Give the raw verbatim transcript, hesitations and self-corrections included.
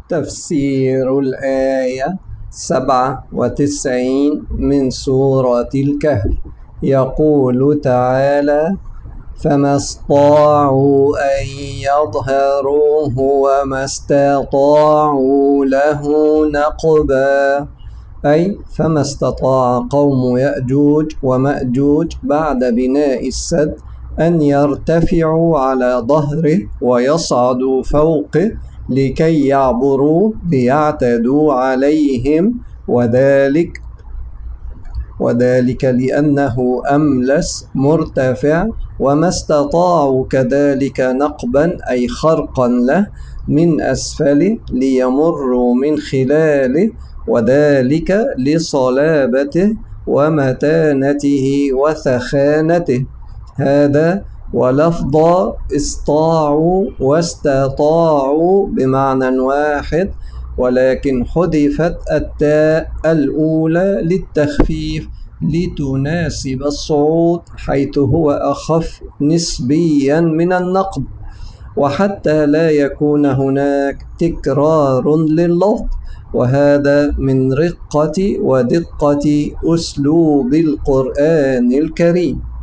تفسير الآية سبعة وتسعين من سورة الكهف. يقول تعالى: فما استطاعوا أن يظهروه وما استطاعوا له نقبا، أي فما استطاع قوم يأجوج ومأجوج بعد بناء السد أن يرتفعوا على ظهره ويصعدوا فوقه لكي يعبروا ليعتدوا عليهم، وذلك وذلك لأنه أملس مرتفع، وما استطاعوا كذلك نقبا أي خرقا له من أسفله ليمروا من خلاله، وذلك لصلابته ومتانته وثخانته. هذا ولفظ استطاعوا واستطاعوا بمعنى واحد، ولكن حذفت التاء الأولى للتخفيف لتناسب الصعود، حيث هو أخف نسبيا من النقب، وحتى لا يكون هناك تكرار لللفظ. وهذا من رقة ودقة أسلوب القرآن الكريم.